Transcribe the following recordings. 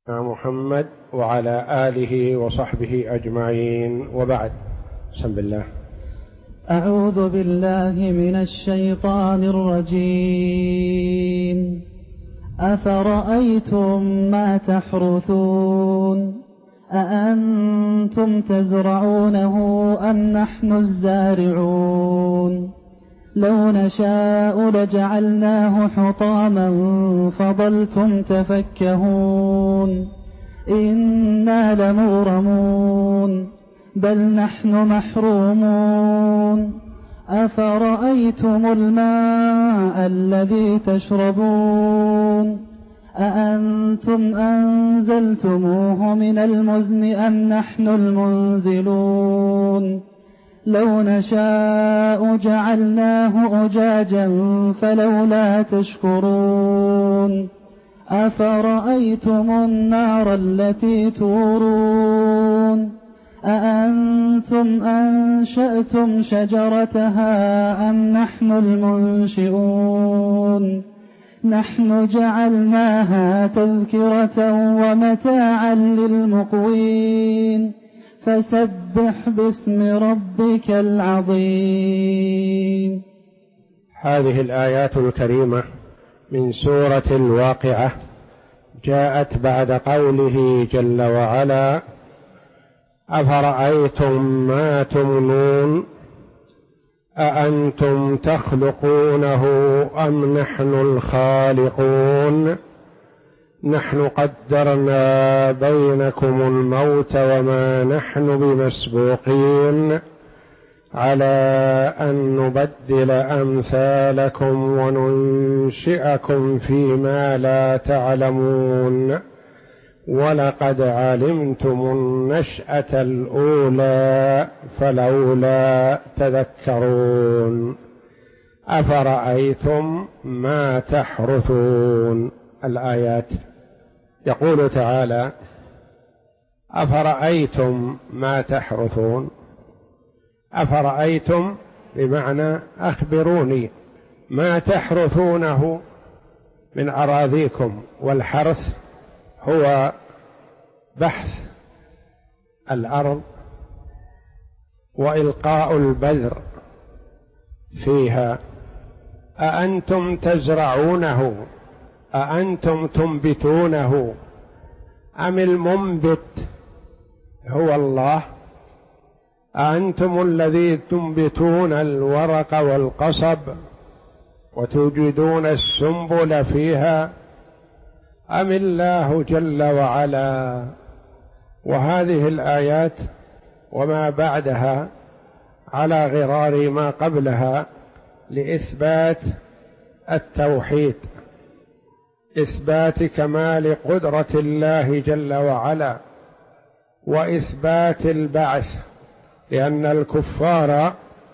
محمد وعلى آله وصحبه أجمعين، وبعد. بسم الله. أعوذ بالله من الشيطان الرجيم. أفرأيتم ما تحرثون أأنتم تزرعونه أم نحن الزارعون لو نشاء لجعلناه حطاما فظلتم تفكهون إنا لمغرمون بل نحن محرومون أفرأيتم الماء الذي تشربون أأنتم أنزلتموه من المزن أم نحن المنزلون لو نشاء جعلناه أجاجا فلولا تشكرون أفرأيتم النار التي تورون أأنتم أنشأتم شجرتها أم نحن المنشئون نحن جعلناها تذكرة ومتاعا للمقوين فسبح باسم ربك العظيم. هذه الآيات الكريمة من سورة الواقعة جاءت بعد قوله جل وعلا: أفرأيتم ما تمنون أأنتم تخلقونه أم نحن الخالقون نحن قدرنا بينكم الموت وما نحن بمسبوقين على أن نبدل أمثالكم وننشئكم فيما لا تعلمون ولقد علمتم النشأة الأولى فلولا تذكرون أفرأيتم ما تحرثون. الآيات. يقول تعالى: أفرأيتم ما تحرثون. أفرأيتم بمعنى أخبروني ما تحرثونه من أراضيكم، والحرث هو بحث الأرض وإلقاء البذر فيها. أأنتم تزرعونه أأنتم تنبتونه أم المنبت هو الله؟ أأنتم الذي تنبتون الورق والقصب وتوجدون السنبل فيها أم الله جل وعلا؟ وهذه الآيات وما بعدها على غرار ما قبلها لإثبات التوحيد، إثبات كمال قدرة الله جل وعلا، وإثبات البعث، لأن الكفار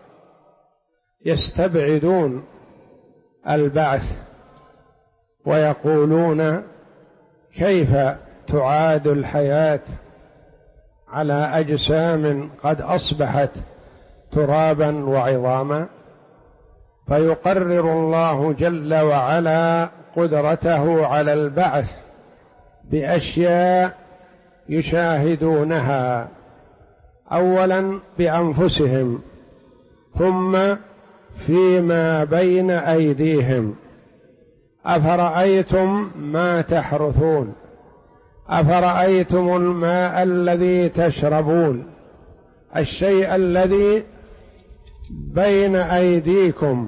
يستبعدون البعث ويقولون: كيف تعاد الحياة على أجسام قد أصبحت ترابا وعظاما؟ فيقرر الله جل وعلا قدرته على البعث بأشياء يشاهدونها، أولا بأنفسهم ثم فيما بين أيديهم. أفرأيتم ما تحرثون أفرأيتم الماء الذي تشربون، الشيء الذي بين أيديكم.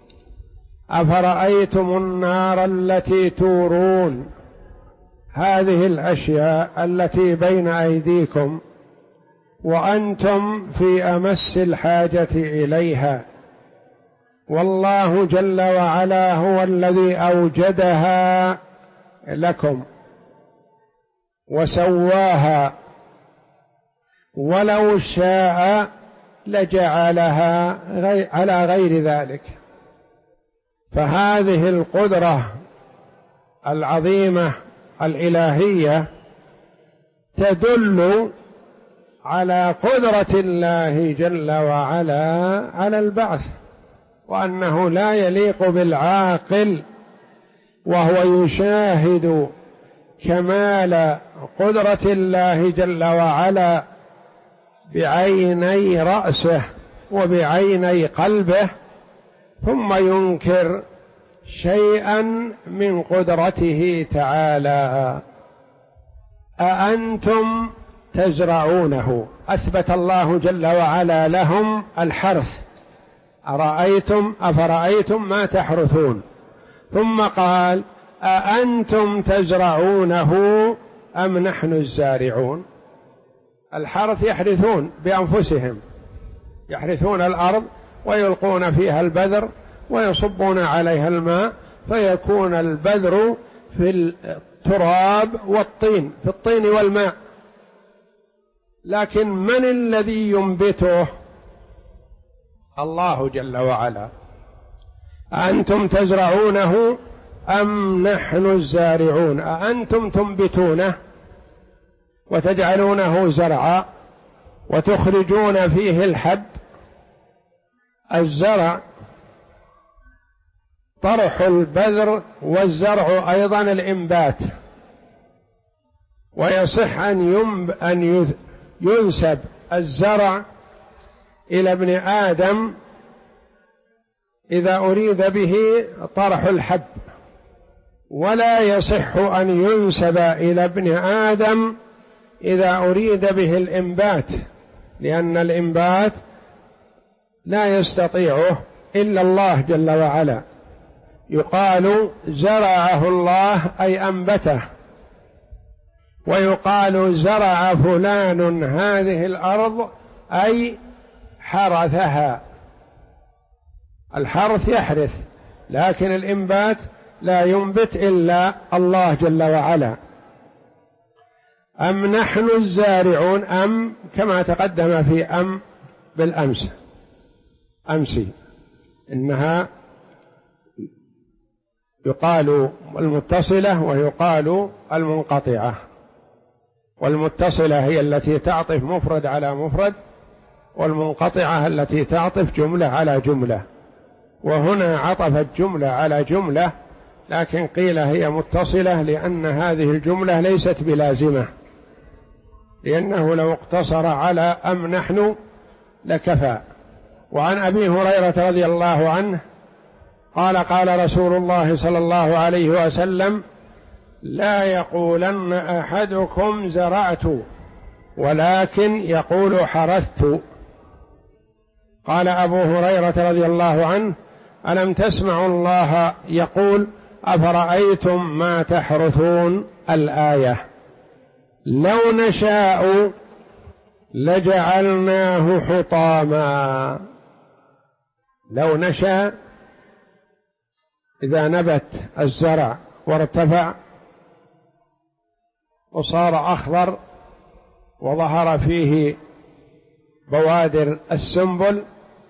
أفرأيتم النار التي تورون، هذه الأشياء التي بين أيديكم وأنتم في أمس الحاجة إليها، والله جل وعلا هو الذي أوجدها لكم وسواها، ولو شاء لجعلها على غير ذلك. فهذه القدرة العظيمة الإلهية تدل على قدرة الله جل وعلا على البعث، وأنه لا يليق بالعاقل وهو يشاهد كمال قدرة الله جل وعلا بعيني رأسه وبعيني قلبه، ثم ينكر شيئا من قدرته تعالى. أأنتم تزرعونه، أثبت الله جل وعلا لهم الحرث، أفرأيتم ما تحرثون، ثم قال أأنتم تزرعونه أم نحن الزارعون. الحرث يحرثون بأنفسهم، يحرثون الأرض ويلقون فيها البذر ويصبون عليها الماء فيكون البذر في التراب والطين، في الطين والماء، لكن من الذي ينبته؟ الله جل وعلا. أأنتم تزرعونه أم نحن الزارعون. أأنتم تنبتونه وتجعلونه زرعا وتخرجون فيه الحب. الزرع طرح البذر، والزرع أيضا الإنبات، ويصح أن ينسب الزرع إلى ابن آدم إذا أريد به طرح الحب، ولا يصح أن ينسب إلى ابن آدم إذا أريد به الإنبات، لأن الإنبات لا يستطيعه إلا الله جل وعلا. يقال زرعه الله أي أنبته، ويقال زرع فلان هذه الأرض أي حرثها. الحرث يحرث، لكن الإنبات لا ينبت إلا الله جل وعلا. أم نحن الزارعون، أم كما تقدم في أم بالأمس أمسي، إنها يقال المتصلة ويقال المنقطعة، والمتصلة هي التي تعطف مفرد على مفرد، والمنقطعة التي تعطف جملة على جملة، وهنا عطفت جملة على جملة، لكن قيل هي متصلة لأن هذه الجملة ليست بلازمة، لأنه لو اقتصر على أم نحن لكفى. وعن أبي هريرة رضي الله عنه قال قال رسول الله صلى الله عليه وسلم: لا يقولن أحدكم زرعت، ولكن يقول حرثت. قال أبو هريرة رضي الله عنه: ألم تسمعوا الله يقول: أفرأيتم ما تحرثون، الآية. لو نشاء لجعلناه حطاما. لو نشاء إذا نبت الزرع وارتفع وصار أخضر وظهر فيه بوادر السنبل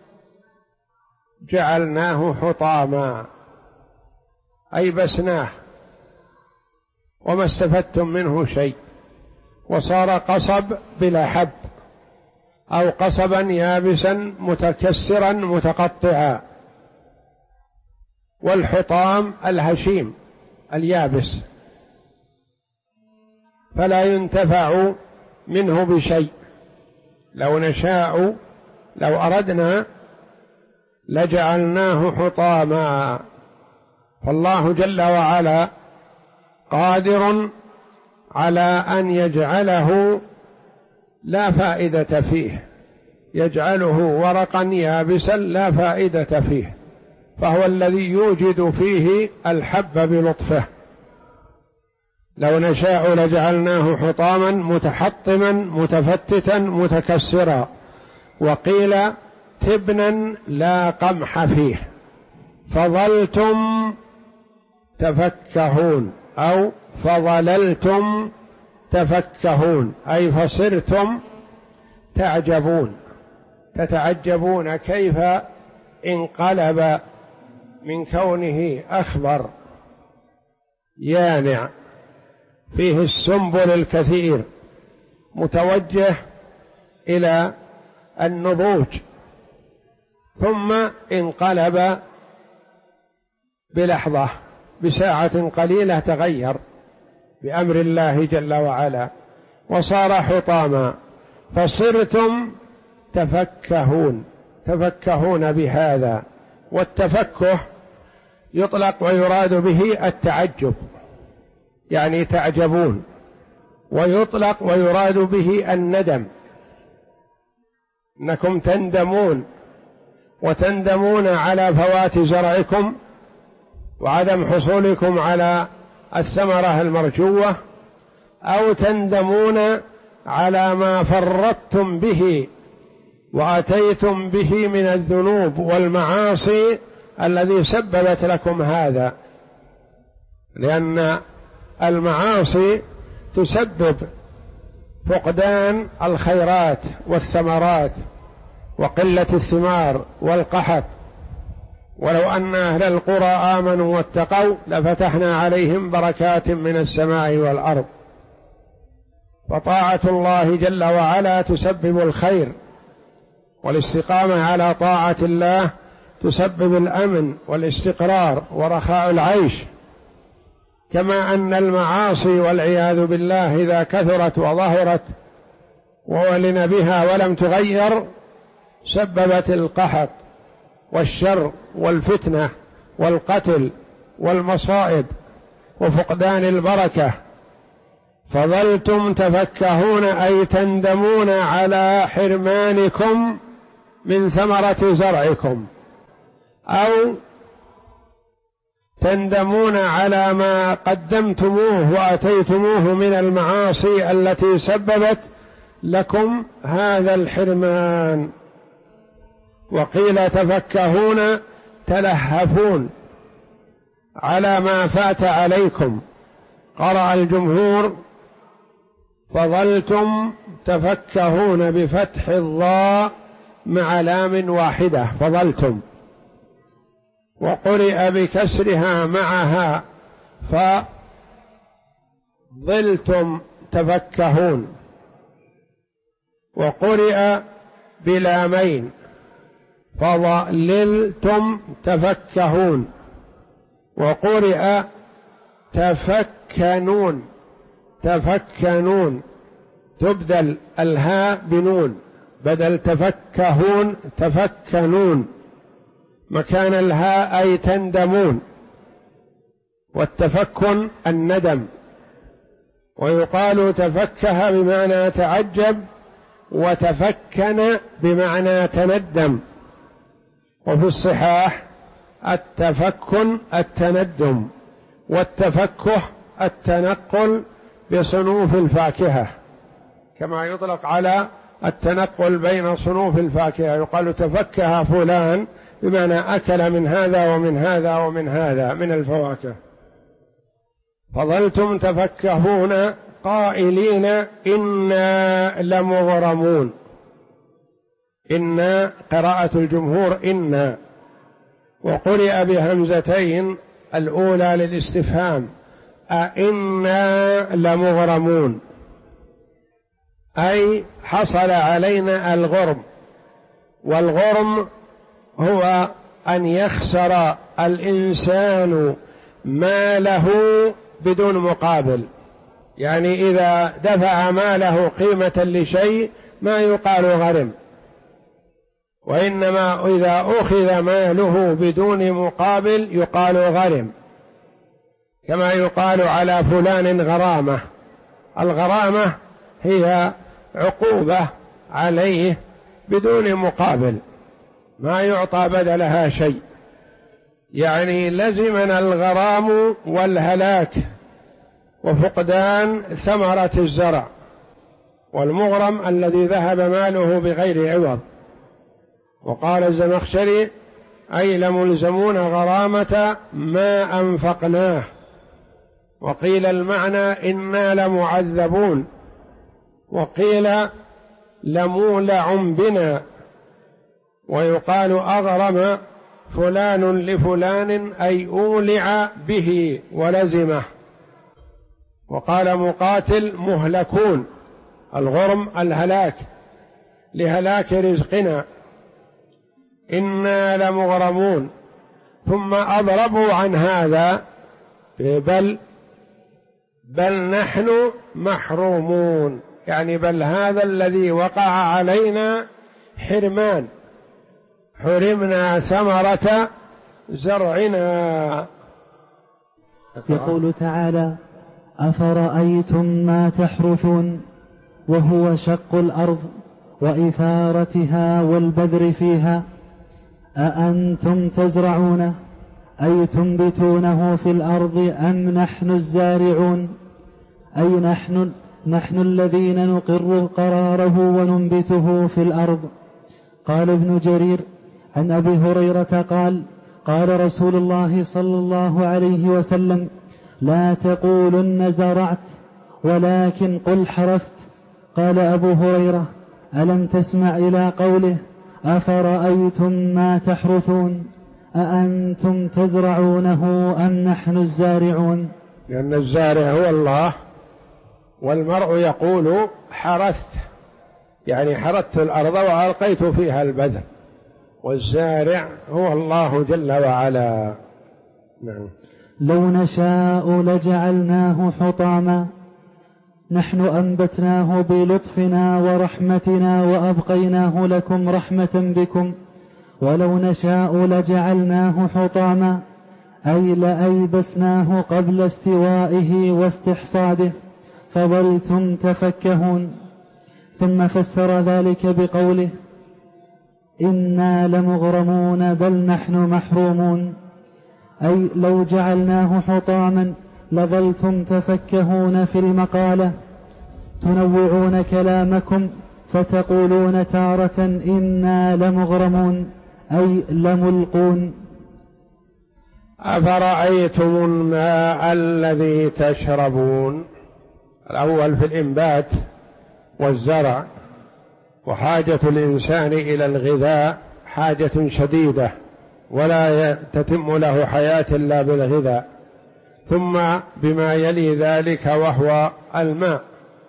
جعلناه حطاما، أي بسناه وما استفدتم منه شيء، وصار قصب بلا حب، أو قصبا يابسا متكسرا متقطعا. والحطام الهشيم اليابس، فلا ينتفع منه بشيء. لو نشاء، لو أردنا لجعلناه حطاما. فالله جل وعلا قادر على أن يجعله لا فائدة فيه، يجعله ورقا يابسا لا فائدة فيه، فهو الذي يوجد فيه الحب بلطفه. لو نشاء لجعلناه حطاما متحطما متفتتا متكسرا. وقيل تبنا لا قمح فيه، فظلتم تفكهون، أو فظللتم تفكهون، أي فصرتم تعجبون، تتعجبون كيف انقلب من كونه أخضر يانع فيه السنبل الكثير متوجه إلى النضوج، ثم انقلب بلحظة بساعة قليلة تغير بأمر الله جل وعلا، وصار حطاما، فصرتم تفكهون بهذا. والتفكه يطلق ويراد به التعجب، يعني تعجبون، ويطلق ويراد به الندم، أنكم تندمون على فوات زرعكم وعدم حصولكم على الثمرة المرجوة، أو تندمون على ما فرطتم به وأتيتم به من الذنوب والمعاصي الذي سببت لكم هذا، لأن المعاصي تسبب فقدان الخيرات والثمرات وقلة الثمار والقحط. ولو أن أهل القرى آمنوا واتقوا لفتحنا عليهم بركات من السماء والأرض. فطاعة الله جل وعلا تسبب الخير، والاستقامة على طاعة الله تسبب الأمن والاستقرار ورخاء العيش. كما أن المعاصي والعياذ بالله إذا كثرت وظهرت وولن بها ولم تغير سببت القحط والشر والفتنة والقتل والمصائب وفقدان البركة. فظلتم تفكهون أي تندمون على حرمانكم من ثمرة زرعكم، أو تندمون على ما قدمتموه وأتيتموه من المعاصي التي سببت لكم هذا الحرمان. وقيل تفكهون تلهفون على ما فات عليكم. قرأ الجمهور فظلتم تفكهون بفتح الضاء مع لام واحدة فظلتم، وقرئ بكسرها معها فظلتم تفكهون، وقرئ بلامين فظللتم تفكهون، وقرئ تفكنون تبدل الهاء بنون بدل تفكهون تفكنون مكان الهاء أي تندمون. والتفكن الندم، ويقال تفكه بمعنى تعجب، وتفكن بمعنى تندم. وفي الصحاح التفكن التندم، والتفكه التنقل بصنوف الفاكهة، كما يطلق على التنقل بين صنوف الفاكهة، يقال تفكه فلان بمعنى أكل من هذا ومن هذا ومن هذا من الفواكه. فظلتم تفكهون قائلين إنا لمغرمون. إنا قراءة الجمهور إنا، وقرئ بهمزتين الأولى للاستفهام أئنا لمغرمون، أي حصل علينا الغرم. والغرم هو أن يخسر الإنسان ماله بدون مقابل، يعني إذا دفع ماله قيمة لشيء ما يقال غرم، وإنما إذا أخذ ماله بدون مقابل يقال غرم، كما يقال على فلان غرامة. الغرامة هي عقوبة عليه بدون مقابل، ما يعطى بدلها شيء، يعني لزمنا الغرام والهلاك وفقدان ثمرة الزرع. والمغرم الذي ذهب ماله بغير عوض. وقال الزمخشري أي لملزمون غرامة ما أنفقناه. وقيل المعنى إنا لمعذبون، وقيل لمولع بنا، ويقال أغرم فلان لفلان أي أولع به ولزمه. وقال مقاتل مهلكون، الغرم الهلاك لهلاك رزقنا، إنا لمغرمون. ثم أضربوا عن هذا بل بل نحن محرومون، يعني بل هذا الذي وقع علينا حرمان، حرمنا ثمرة زرعنا. يقول تعالى: أفرأيتم ما تحرثون وهو شق الأرض وإثارتها والبذر فيها أأنتم تزرعونه أي تنبتونه في الأرض أم نحن الزارعون، أي نحن الذين نقر قراره وننبته في الأرض. قال ابن جرير عن أبي هريرة قال: قال رسول الله صلى الله عليه وسلم: لا تقولن زرعت ولكن قل حرثت. قال أبو هريرة: ألم تسمع إلى قوله: أفرأيتم ما تحرثون أأنتم تزرعونه أم نحن الزارعون؟ لأن الزارع هو الله، والمرء يقول حرثت، يعني حرثت الأرض وألقيت فيها البذر، والزارع هو الله جل وعلا. نعم. لو نشاء لجعلناه حطاما نحن أنبتناه بلطفنا ورحمتنا وأبقيناه لكم رحمة بكم، ولو نشاء لجعلناه حطاما أي لأيبسناه قبل استوائه واستحصاده فظلتم تفكهون. ثم فسر ذلك بقوله: إنا لمغرمون بل نحن محرومون، أي لو جعلناه حطاما لظلتم تفكهون في المقالة، تنوعون كلامكم فتقولون تارة إنا لمغرمون أي لملقون. أفرأيتم الماء الذي تشربون، الأول في الإنبات والزرع، وحاجة الإنسان إلى الغذاء حاجة شديدة، ولا تتم له حياة إلا بالغذاء، ثم بما يلي ذلك وهو الماء،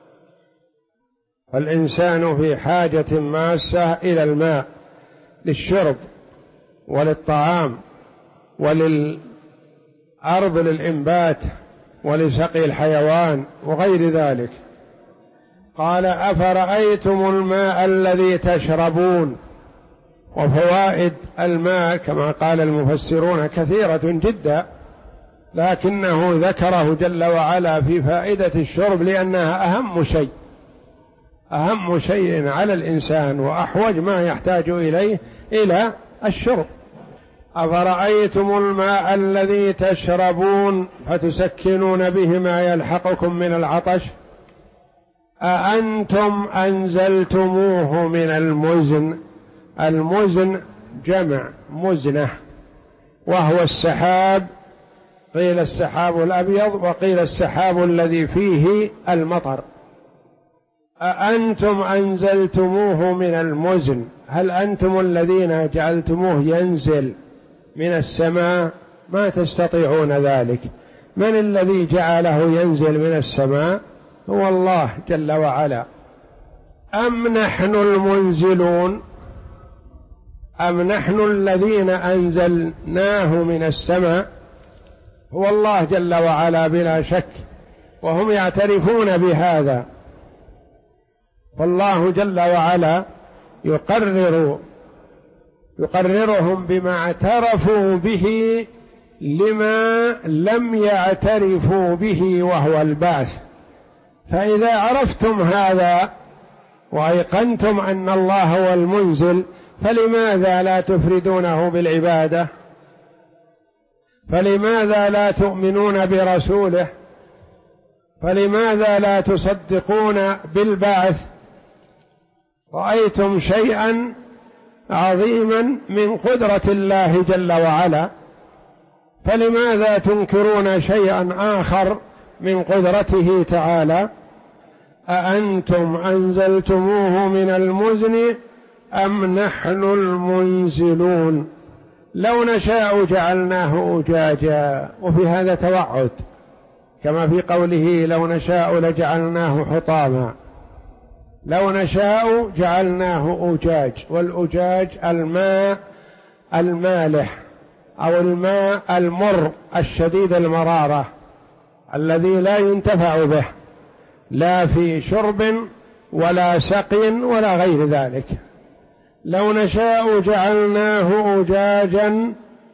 فالإنسان في حاجة ماسة إلى الماء للشرب وللطعام وللأرض للإنبات ولسقي الحيوان وغير ذلك. قال: أفرأيتم الماء الذي تشربون. وفوائد الماء كما قال المفسرون كثيرة جدا، لكنه ذكره جل وعلا في فائدة الشرب لأنها أهم شيء على الإنسان وأحوج ما يحتاج إليه إلى الشرب. أفرأيتم الماء الذي تشربون فتسكنون به ما يلحقكم من العطش أأنتم أنزلتموه من المزن. المزن جمع مزنة، وهو السحاب، قيل السحاب الأبيض وقيل السحاب الذي فيه المطر. أأنتم أنزلتموه من المزن، هل أنتم الذين جعلتموه ينزل من السماء؟ ما تستطيعون ذلك. من الذي جعله ينزل من السماء؟ هو الله جل وعلا. أم نحن المنزلون، أم نحن الذين أنزلناه من السماء؟ هو الله جل وعلا بلا شك، وهم يعترفون بهذا، والله جل وعلا يقررهم بما اعترفوا به لما لم يعترفوا به وهو البعث. فإذا عرفتم هذا وأيقنتم أن الله هو المنزل، فلماذا لا تفردونه بالعبادة؟ فلماذا لا تؤمنون برسوله؟ فلماذا لا تصدقون بالبعث؟ رأيتم شيئا عظيما من قدرة الله جل وعلا، فلماذا تنكرون شيئا آخر من قدرته تعالى؟ أأنتم أنزلتموه من المزن أم نحن المنزلون. لو نشاء جعلناه أجاجا، وفي هذا توعد كما في قوله: لو نشاء لجعلناه حطاما. لو نشاء جعلناه أجاج، والأجاج الماء المالح أو الماء المر الشديد المرارة، الذي لا ينتفع به لا في شرب ولا سقي ولا غير ذلك. لو نشاء جعلناه أجاجا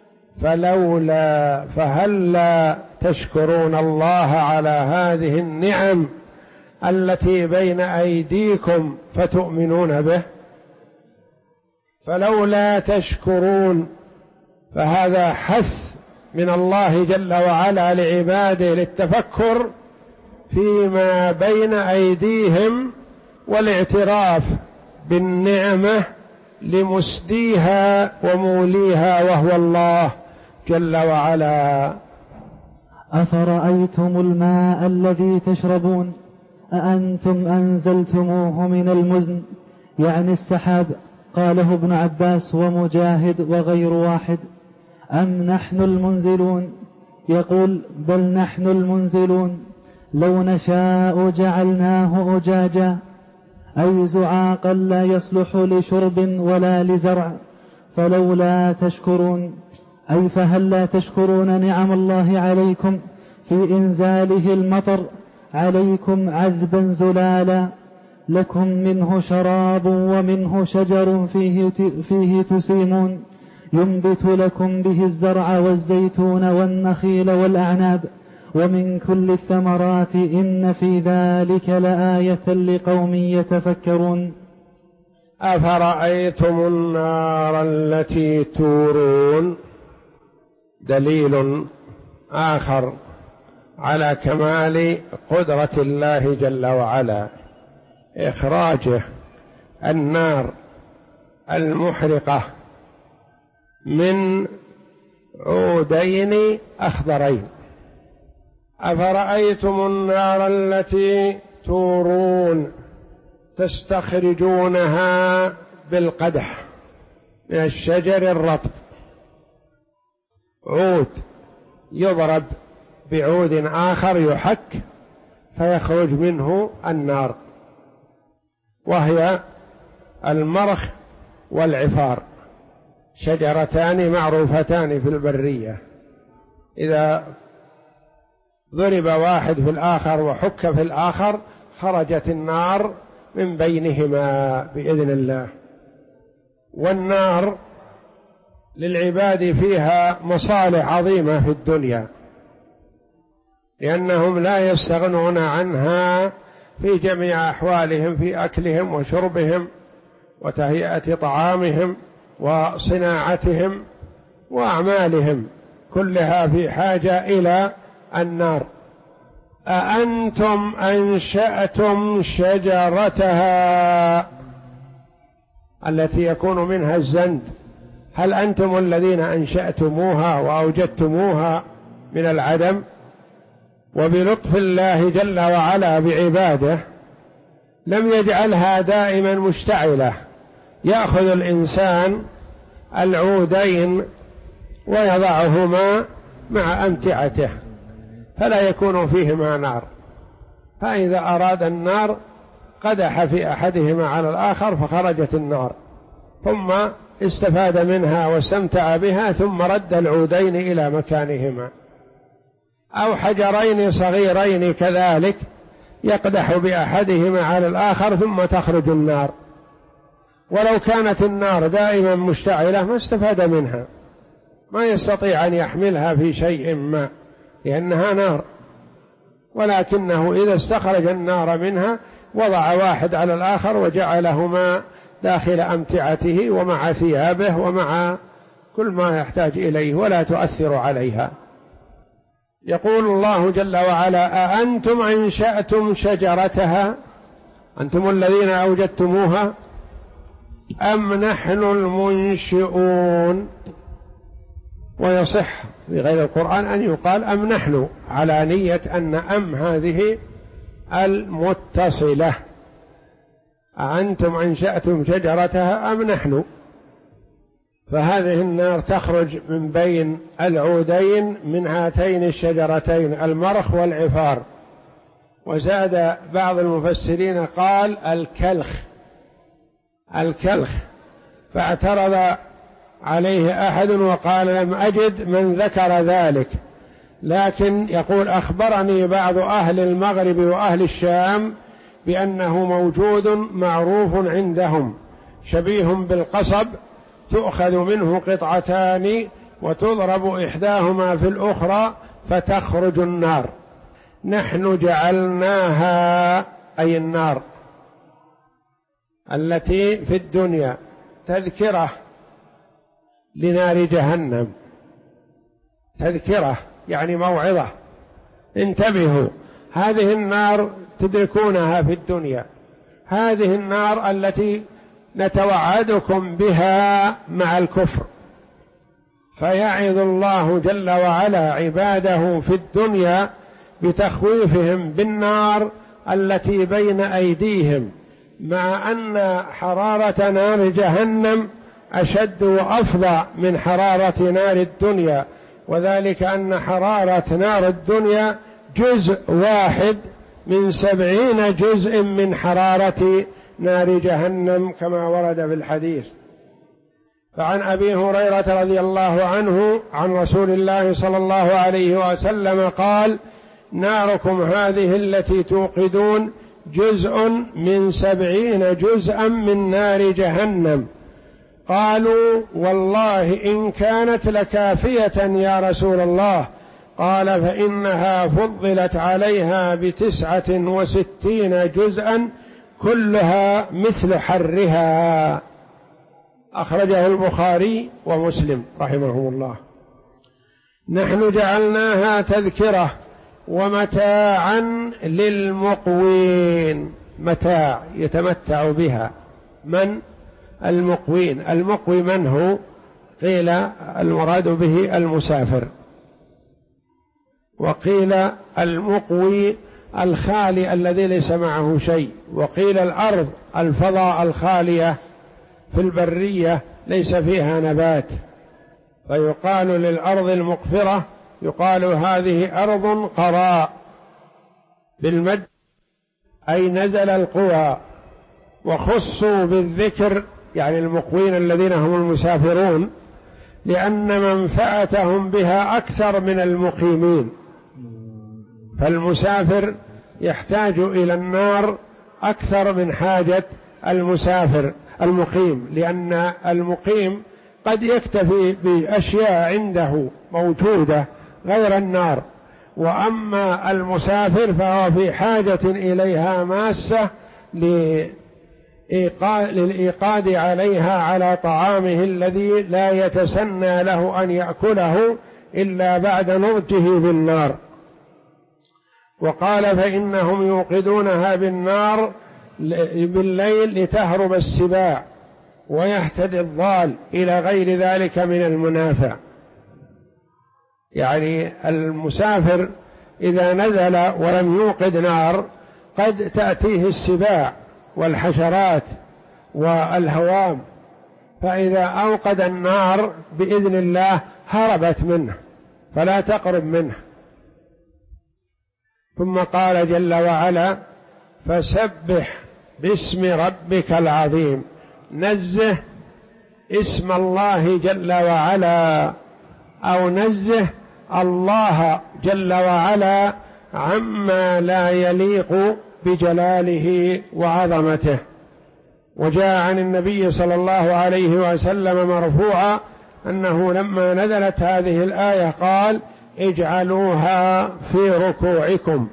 فهلا تشكرون الله على هذه النعم التي بين أيديكم فتؤمنون به؟ فلولا تشكرون، فهذا حث من الله جل وعلا لعباده للتفكر فيما بين أيديهم والاعتراف بالنعمة لمسديها وموليها وهو الله جل وعلا. أفرأيتم الماء الذي تشربون أأنتم أنزلتموه من المزن، يعني السحاب، قاله ابن عباس ومجاهد وغير واحد، أم نحن المنزلون؟ يقول بل نحن المنزلون. لو نشاء جعلناه أجاجا، أي زعاقا لا يصلح لشرب ولا لزرع، فلولا تشكرون، أي فهل لا تشكرون نعم الله عليكم في إنزاله المطر عليكم عذبا زلالا، لكم منه شراب ومنه شجر فيه تسيمون، ينبت لكم به الزرع والزيتون والنخيل والأعناب، ومن كل الثمرات، إن في ذلك لآية لقوم يتفكرون. أفرأيتم النار التي تورون، دليل آخر على كمال قدرة الله جل وعلا، إخراجه النار المحرقة من عودين أخضرين. أفرأيتم النار التي تورون، تستخرجونها بالقدح من الشجر الرطب، عود يضرب بعود آخر يحك فيخرج منه النار، وهي المرخ والعفار، شجرتان معروفتان في البرية، إذا ضرب واحد في الآخر وحك في الآخر خرجت النار من بينهما بإذن الله. والنار للعباد فيها مصالح عظيمة في الدنيا، لأنهم لا يستغنون عنها في جميع أحوالهم، في أكلهم وشربهم وتهيئة طعامهم وصناعتهم وأعمالهم، كلها في حاجة إلى النار. أأنتم أنشأتم شجرتها التي يكون منها الزند، هل أنتم الذين أنشأتموها وأوجدتموها من العدم؟ وبلطف الله جل وعلا بعباده لم يجعلها دائما مشتعلة، يأخذ الإنسان العودين ويضعهما مع أمتعته فلا يكون فيهما نار، فإذا أراد النار قدح في أحدهما على الآخر فخرجت النار، ثم استفاد منها واستمتع بها ثم رد العودين إلى مكانهما. أو حجرين صغيرين كذلك يقدح بأحدهما على الآخر ثم تخرج النار، ولو كانت النار دائما مشتعلة ما استفاد منها، ما يستطيع أن يحملها في شيء ما لأنها نار، ولكنه إذا استخرج النار منها وضع واحد على الآخر وجعلهما داخل أمتعته ومع ثيابه ومع كل ما يحتاج إليه ولا تؤثر عليها. يقول الله جل وعلا أأنتم أنشأتم شجرتها، أنتم الذين أوجدتموها، أم نحن المنشئون؟ ويصح في غير القرآن أن يقال أم نحن، على نية أن أم هذه المتصلة، أأنتم أنشأتم شجرتها أم نحن. فهذه النار تخرج من بين العودين من هاتين الشجرتين المرخ والعفار. وزاد بعض المفسرين قال الكلخ، فاعترض عليه أحد وقال لم أجد من ذكر ذلك، لكن يقول أخبرني بعض أهل المغرب وأهل الشام بأنه موجود معروف عندهم شبيه بالقصب، تؤخذ منه قطعتان وتضرب إحداهما في الأخرى فتخرج النار. نحن جعلناها، أي النار التي في الدنيا، تذكرة لنار جهنم، تذكرة يعني موعظة، انتبهوا، هذه النار تدركونها في الدنيا، هذه النار التي نتوعدكم بها مع الكفر. فيعظ الله جل وعلا عباده في الدنيا بتخويفهم بالنار التي بين أيديهم، مع أن حرارة نار جهنم أشد وأفظع من حرارة نار الدنيا، وذلك أن حرارة نار الدنيا جزء واحد من 70 جزء من حرارة نار جهنم كما ورد في الحديث. فعن أبي هريرة رضي الله عنه عن رسول الله صلى الله عليه وسلم قال: ناركم هذه التي توقدون جزء من 70 جزءا من نار جهنم. قالوا: والله إن كانت لكافية يا رسول الله. قال: فإنها فضلت عليها ب69 جزءا كلها مثل حرها. أخرجه البخاري ومسلم رحمهم الله. نحن جعلناها تذكرة ومتاعا للمقوين، متاع يتمتع بها. من المقوين؟ المقوي من هو؟ قيل المراد به المسافر، وقيل المقوي الخالي الذي ليس معه شيء، وقيل الأرض الفضاء الخالية في البرية ليس فيها نبات، فيقال للأرض المقفرة يقال هذه أرض قراء بالمد، أي نزل القوى. وخصوا بالذكر يعني المقوين الذين هم المسافرون، لأن منفعتهم بها أكثر من المقيمين، فالمسافر يحتاج إلى النار أكثر من حاجة المسافر المقيم، لأن المقيم قد يكتفي بأشياء عنده موجودة غير النار، وأما المسافر فهو في حاجة إليها ماسة للإيقاد عليها على طعامه الذي لا يتسنى له أن يأكله إلا بعد نضجه بالنار. وقال: فإنهم يوقدونها بالنار بالليل لتهرب السباع ويهتدي الضال إلى غير ذلك من المنافع. يعني المسافر إذا نزل ولم يوقد نار قد تأتيه السباع والحشرات والهوام، فإذا أوقد النار بإذن الله هربت منه فلا تقرب منه. ثم قال جل وعلا: فسبح باسم ربك العظيم. نزه اسم الله جل وعلا، أو نزه الله جل وعلا عما لا يليق بجلاله وعظمته. وجاء عن النبي صلى الله عليه وسلم مرفوعا أنه لما نزلت هذه الآية قال: اجعلوها في ركوعكم،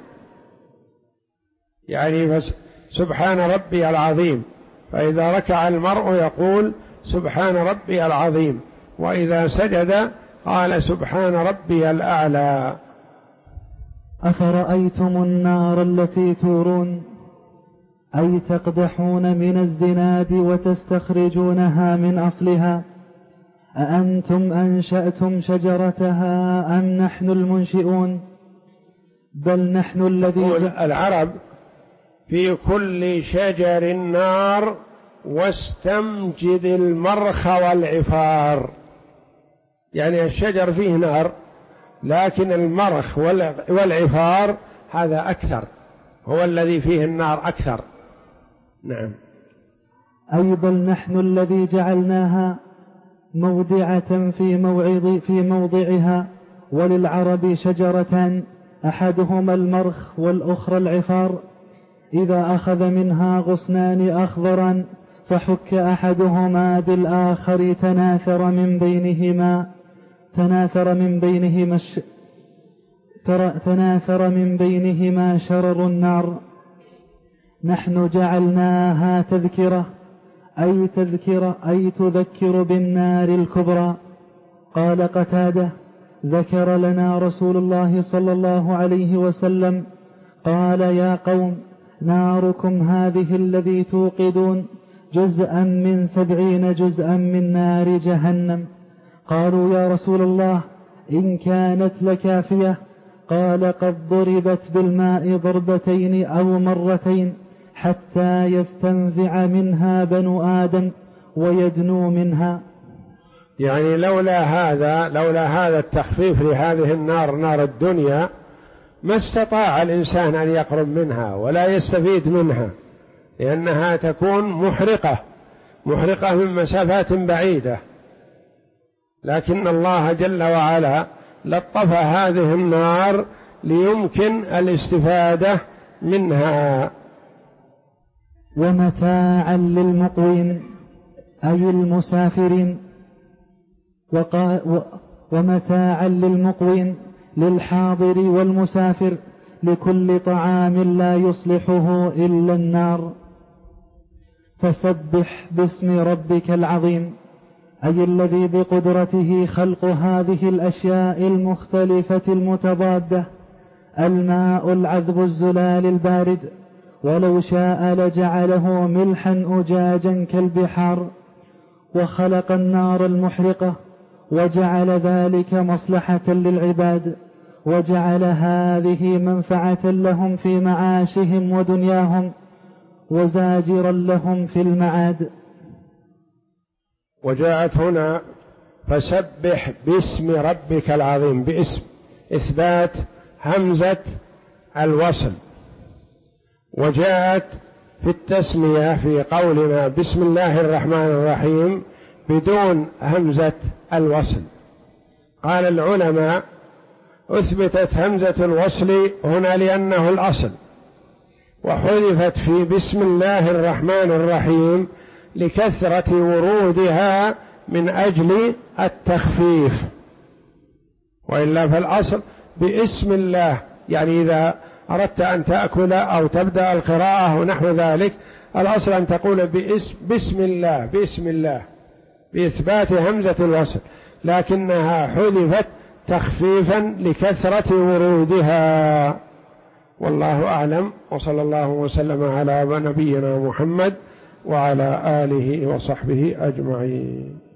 يعني سبحان ربي العظيم. فإذا ركع المرء يقول سبحان ربي العظيم، وإذا سجد قال سبحان ربي الأعلى. أفرأيتم النار التي تورون، أي تقدحون من الزناد وتستخرجونها من أصلها، أأنتم أنشأتم شجرتها أم نحن المنشئون؟ بل نحن الذي العرب في كل شجر نار واستمجد المرخ والعفار، يعني الشجر فيه نار لكن المرخ والعفار هذا أكثر، هو الذي فيه النار أكثر. نعم. أي بل نحن الذي جعلناها مودعة في موضعها وللعرب شجرتان أحدهما المرخ والأخرى العفار، إذا أخذ منها غصنان أخضرا فحك أحدهما بالآخر تناثر من بينهما شرر النار. نحن جعلناها تذكرة أي تذكر بالنار الكبرى. قال قتادة: ذكر لنا رسول الله صلى الله عليه وسلم قال: يا قوم، ناركم هذه الذي توقدون جزءا من 70 جزءا من نار جهنم. قالوا: يا رسول الله، إن كانت لكافية؟ قال: قد ضربت بالماء ضربتين أو مرتين حتى يستنزع منها بنو آدم ويدنو منها. يعني لولا هذا التخفيف لهذه النار، نار الدنيا، ما استطاع الإنسان أن يقرب منها ولا يستفيد منها، لأنها تكون محرقة من مسافات بعيدة. لكن الله جل وعلا لطف هذه النار ليمكن الاستفادة منها. ومتاعا للمقوين أي المسافرين، ومتاعا للمقوين للحاضر والمسافر، لكل طعام لا يصلحه إلا النار. فسبح باسم ربك العظيم، أي الذي بقدرته خلق هذه الأشياء المختلفة المتضادة، الماء العذب الزلال البارد، ولو شاء لجعله ملحا أجاجا كالبحار. وخلق النار المحرقة وجعل ذلك مصلحة للعباد، وجعل هذه منفعة لهم في معاشهم ودنياهم، وزاجرا لهم في المعاد. وجاءت هنا فسبح باسم ربك العظيم، باسم إثبات همزة الوصل، وجاءت في التسمية في قولنا بسم الله الرحمن الرحيم بدون همزة الوصل. قال العلماء: أثبتت همزة الوصل هنا لأنه الأصل، وحذفت في بسم الله الرحمن الرحيم لكثرة ورودها من أجل التخفيف، وإلا فالأصل باسم الله، يعني إذا أردت أن تأكل أو تبدأ القراءة ونحو ذلك، الأصل أن تقول بسم الله بإثبات همزة الوصل، لكنها حذفت تخفيفا لكثرة ورودها. والله أعلم، وصلى الله وسلم على نبينا محمد وعلى آله وصحبه أجمعين.